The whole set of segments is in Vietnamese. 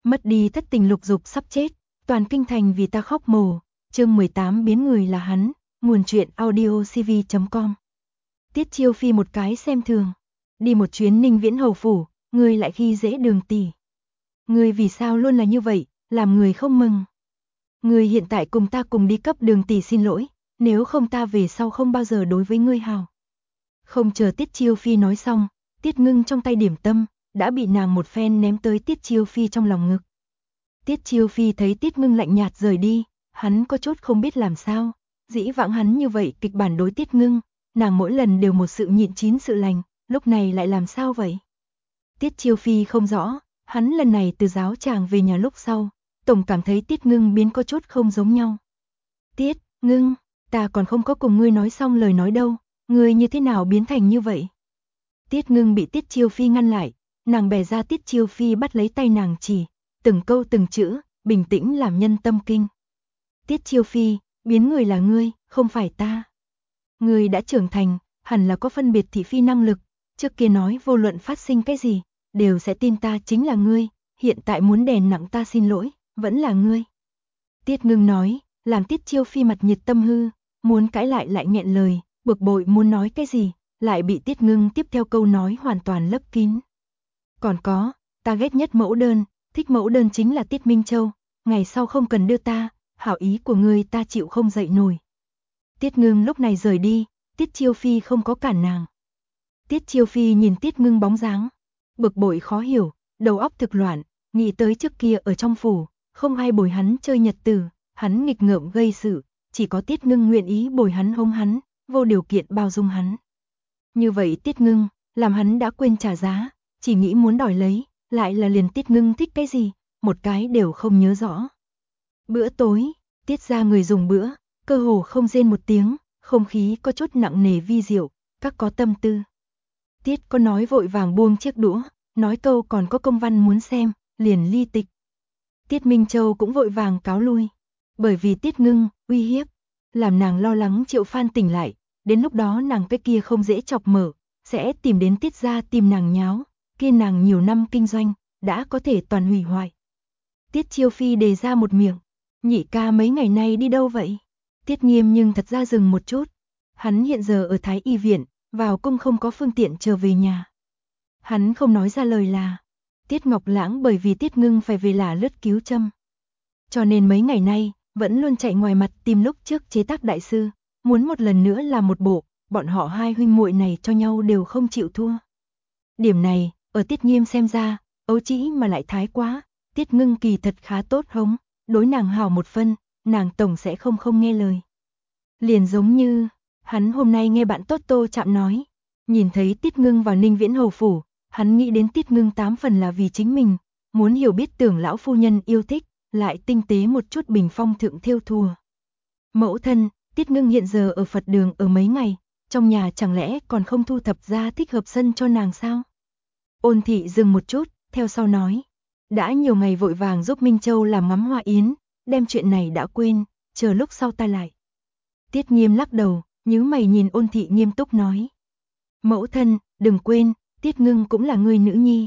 Mất đi thất tình lục dục sắp chết, toàn kinh thành vì ta khóc mồ. Chương 18 biến người là hắn, nguồn truyện audiocv.com. Tiết Chiêu Phi một cái xem thường. Đi một chuyến Ninh Viễn hầu phủ, ngươi lại khi dễ Đường tỷ. Ngươi vì sao luôn là như vậy, làm người không mừng. Ngươi hiện tại cùng ta cùng đi cấp Đường tỷ xin lỗi, nếu không ta về sau không bao giờ đối với ngươi hảo. Không chờ Tiết Chiêu Phi nói xong, Tiết Ngưng trong tay điểm tâm đã bị nàng một phen ném tới Tiết Chiêu Phi trong lòng ngực. Tiết Chiêu Phi thấy Tiết Ngưng lạnh nhạt rời đi, hắn có chút không biết làm sao. Dĩ vãng hắn như vậy kịch bản đối Tiết Ngưng, nàng mỗi lần đều một sự nhịn chín sự lành, lúc này lại làm sao vậy? Tiết Chiêu Phi không rõ, hắn lần này từ giáo tràng về nhà lúc sau, tổng cảm thấy Tiết Ngưng biến có chút không giống nhau. Tiết Ngưng, ta còn không có cùng ngươi nói xong lời nói đâu, ngươi như thế nào biến thành như vậy? Tiết Ngưng bị Tiết Chiêu Phi ngăn lại, nàng bẻ ra Tiết Chiêu Phi bắt lấy tay nàng chỉ, từng câu từng chữ, bình tĩnh làm nhân tâm kinh. Tiết Chiêu Phi, biến người là ngươi, không phải ta. Ngươi đã trưởng thành, hẳn là có phân biệt thị phi năng lực, trước kia nói vô luận phát sinh cái gì, đều sẽ tin ta chính là ngươi, hiện tại muốn đè nặng ta xin lỗi, vẫn là ngươi. Tiết Ngưng nói, làm Tiết Chiêu Phi mặt nhiệt tâm hư, muốn cãi lại nghẹn lời, bực bội muốn nói cái gì, lại bị Tiết Ngưng tiếp theo câu nói hoàn toàn lấp kín. Còn có, ta ghét nhất mẫu đơn, thích mẫu đơn chính là Tiết Minh Châu, ngày sau không cần đưa ta, hảo ý của ngươi ta chịu không dậy nổi. Tiết Ngưng lúc này rời đi, Tiết Chiêu Phi không có cản nàng. Tiết Chiêu Phi nhìn Tiết Ngưng bóng dáng, bực bội khó hiểu, đầu óc thực loạn, nghĩ tới trước kia ở trong phủ, không ai bồi hắn chơi nhật tử, hắn nghịch ngợm gây sự, chỉ có Tiết Ngưng nguyện ý bồi hắn hống hắn, vô điều kiện bao dung hắn. Như vậy Tiết Ngưng, làm hắn đã quên trả giá, chỉ nghĩ muốn đòi lấy, lại là liền Tiết Ngưng thích cái gì, một cái đều không nhớ rõ. Bữa tối, Tiết ra người dùng bữa, cơ hồ không rên một tiếng, không khí có chút nặng nề vi diệu, các có tâm tư. Tiết có nói vội vàng buông chiếc đũa, nói câu còn có công văn muốn xem, liền ly tịch. Tiết Minh Châu cũng vội vàng cáo lui, bởi vì Tiết Ngưng uy hiếp, làm nàng lo lắng Triệu Phan tỉnh lại, đến lúc đó nàng cái kia không dễ chọc mở, sẽ tìm đến Tiết ra tìm nàng nháo, kia nàng nhiều năm kinh doanh, đã có thể toàn hủy hoại. Tiết Chiêu Phi đề ra một miệng, nhị ca mấy ngày nay đi đâu vậy? Tiết Nghiêm nhưng thật ra dừng một chút, hắn hiện giờ ở Thái Y viện, vào cung không có phương tiện trở về nhà. Hắn không nói ra lời là, Tiết Ngọc Lãng bởi vì Tiết Ngưng phải về là lướt cứu châm. Cho nên mấy ngày nay, vẫn luôn chạy ngoài mặt tìm lúc trước chế tác đại sư, muốn một lần nữa làm một bộ, bọn họ hai huynh muội này cho nhau đều không chịu thua. Điểm này, ở Tiết Nghiêm xem ra, ấu trĩ mà lại thái quá, Tiết Ngưng kỳ thật khá tốt hống, đối nàng hảo một phân, nàng tổng sẽ không nghe lời. Liền giống như, hắn hôm nay nghe bạn tốt Tô Trạm nói, nhìn thấy Tiết Ngưng vào Ninh Viễn hầu phủ, hắn nghĩ đến Tiết Ngưng 8 phần là vì chính mình, muốn hiểu biết Tưởng lão phu nhân yêu thích, lại tinh tế một chút bình phong thượng thêu thùa. Mẫu thân, Tiết Ngưng hiện giờ ở Phật đường ở mấy ngày, trong nhà chẳng lẽ còn không thu thập ra thích hợp sân cho nàng sao? Ôn thị dừng một chút, theo sau nói, đã nhiều ngày vội vàng giúp Minh Châu làm ngắm hoa yến, đem chuyện này đã quên, chờ lúc sau ta lại. Tiết Nghiêm lắc đầu, nhíu mày nhìn Ôn thị nghiêm túc nói, mẫu thân, đừng quên, Tiết Ngưng cũng là người nữ nhi.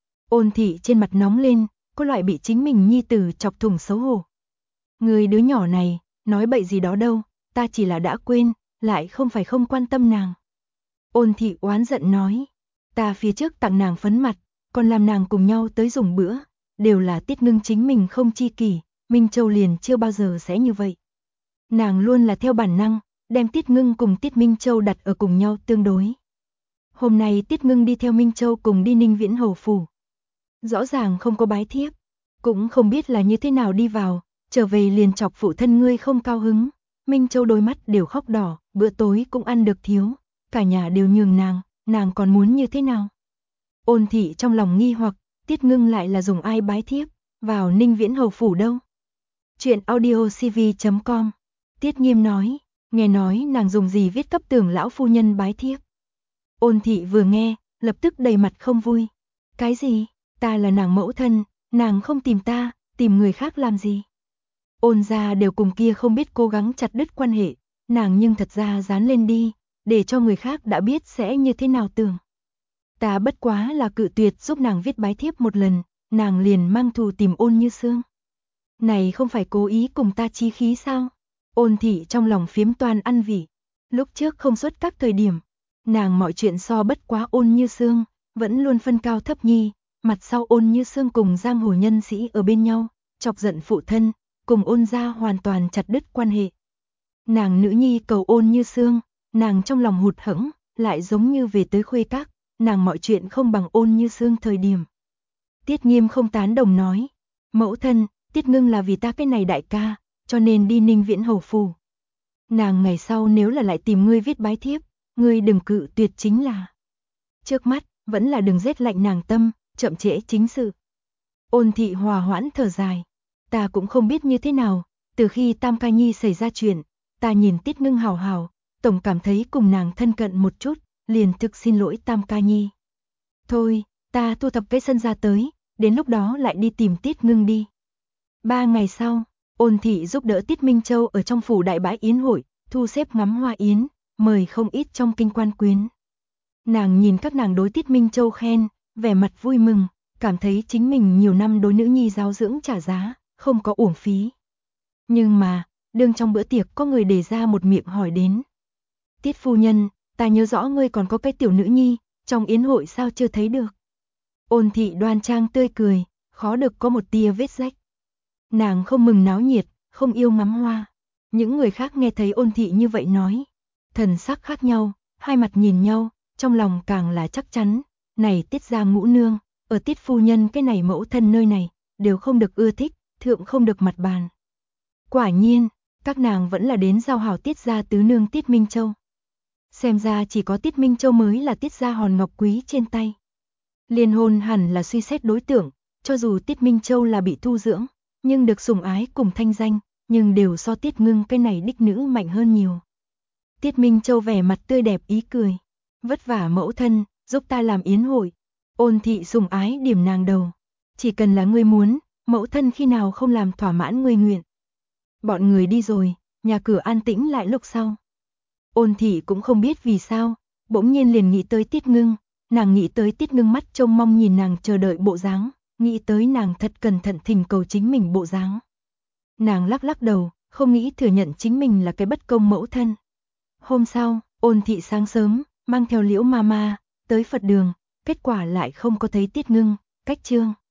Ôn thị trên mặt nóng lên, có loại bị chính mình nhi tử chọc thủng xấu hổ. Người đứa nhỏ này, nói bậy gì đó đâu, ta chỉ là đã quên, lại không phải không quan tâm nàng. Ôn thị oán giận nói, ta phía trước tặng nàng phấn mặt, còn làm nàng cùng nhau tới dùng bữa, đều là Tiết Ngưng chính mình không chi kỷ, Minh Châu liền chưa bao giờ sẽ như vậy. Nàng luôn là theo bản năng, đem Tiết Ngưng cùng Tiết Minh Châu đặt ở cùng nhau tương đối. Hôm nay Tiết Ngưng đi theo Minh Châu cùng đi Ninh Viễn hầu phủ. Rõ ràng không có bái thiếp, cũng không biết là như thế nào đi vào, trở về liền chọc phụ thân ngươi không cao hứng. Minh Châu đôi mắt đều khóc đỏ, bữa tối cũng ăn được thiếu, cả nhà đều nhường nàng còn muốn như thế nào? Ôn thị trong lòng nghi hoặc, Tiết Ngưng lại là dùng ai bái thiếp, vào Ninh Viễn hầu phủ đâu? Chuyện audiocv.com. Tiết Nghiêm nói, nghe nói nàng dùng gì viết cấp Tưởng lão phu nhân bái thiếp. Ôn thị vừa nghe, lập tức đầy mặt không vui. Cái gì? Ta là nàng mẫu thân, nàng không tìm ta, tìm người khác làm gì? Ôn gia đều cùng kia không biết cố gắng chặt đứt quan hệ, nàng nhưng thật ra dán lên đi, để cho người khác đã biết sẽ như thế nào tưởng. Ta bất quá là cự tuyệt giúp nàng viết bái thiếp một lần, nàng liền mang thù tìm Ôn Như Sương. Này không phải cố ý cùng ta chí khí sao? Ôn thị trong lòng phiếm toan ăn vị. Lúc trước không xuất các thời điểm, nàng mọi chuyện so bất quá Ôn Như Sương, vẫn luôn phân cao thấp nhi, mặt sau Ôn Như Sương cùng giang hồ nhân sĩ ở bên nhau, chọc giận phụ thân, cùng Ôn gia hoàn toàn chặt đứt quan hệ. Nàng nữ nhi cầu Ôn Như Sương, nàng trong lòng hụt hẫng, lại giống như về tới khuê các, nàng mọi chuyện không bằng Ôn Như Sương thời điểm. Tiết Nghiêm không tán đồng nói, mẫu thân, Tiết Ngưng là vì ta cái này đại ca, cho nên đi Ninh Viễn hầu phủ. Nàng ngày sau nếu là lại tìm ngươi viết bái thiếp, ngươi đừng cự tuyệt chính là. Trước mắt, vẫn là đừng rét lạnh nàng tâm, chậm trễ chính sự. Ôn thị hòa hoãn thở dài, ta cũng không biết như thế nào, từ khi Tam Ca Nhi xảy ra chuyện, ta nhìn Tiết Ngưng hào hào, tổng cảm thấy cùng nàng thân cận một chút, liền thực xin lỗi Tam Ca Nhi. Thôi, ta thu thập cái sân ra tới, đến lúc đó lại đi tìm Tiết Ngưng đi. 3 ngày sau, Ôn thị giúp đỡ Tiết Minh Châu ở trong phủ đại bãi yến hội, thu xếp ngắm hoa yến, mời không ít trong kinh quan quyến. Nàng nhìn các nàng đối Tiết Minh Châu khen, vẻ mặt vui mừng, cảm thấy chính mình nhiều năm đối nữ nhi giáo dưỡng trả giá, không có uổng phí. Nhưng mà, đương trong bữa tiệc có người đề ra một miệng hỏi đến. Tiết phu nhân, ta nhớ rõ ngươi còn có cái tiểu nữ nhi, trong yến hội sao chưa thấy được. Ôn thị đoan trang tươi cười, khó được có một tia vết rách. Nàng không mừng náo nhiệt, không yêu ngắm hoa. Những người khác nghe thấy Ôn thị như vậy nói, thần sắc khác nhau, hai mặt nhìn nhau, trong lòng càng là chắc chắn, này Tiết gia ngũ nương, ở Tiết phu nhân cái này mẫu thân nơi này, đều không được ưa thích, thượng không được mặt bàn. Quả nhiên, các nàng vẫn là đến giao hảo Tiết gia tứ nương Tiết Minh Châu. Xem ra chỉ có Tiết Minh Châu mới là Tiết gia hòn ngọc quý trên tay. Liên hôn hẳn là suy xét đối tượng, cho dù Tiết Minh Châu là bị thu dưỡng, nhưng được sủng ái cùng thanh danh, nhưng đều so Tiết Ngưng cái này đích nữ mạnh hơn nhiều. Tiết Minh Châu vẻ mặt tươi đẹp ý cười, vất vả mẫu thân, giúp ta làm yến hội. Ôn thị sủng ái điểm nàng đầu, chỉ cần là ngươi muốn, mẫu thân khi nào không làm thỏa mãn ngươi nguyện. Bọn người đi rồi, nhà cửa an tĩnh lại lúc sau. Ôn thị cũng không biết vì sao, bỗng nhiên liền nghĩ tới Tiết Ngưng, nàng nghĩ tới Tiết Ngưng mắt trông mong nhìn nàng chờ đợi bộ dáng, nghĩ tới nàng thật cẩn thận thỉnh cầu chính mình bộ dáng. Nàng lắc lắc đầu, không nghĩ thừa nhận chính mình là cái bất công mẫu thân. Hôm sau, Ôn thị sáng sớm, mang theo Liễu Mama tới Phật đường, kết quả lại không có thấy Tiết Ngưng, cách chương.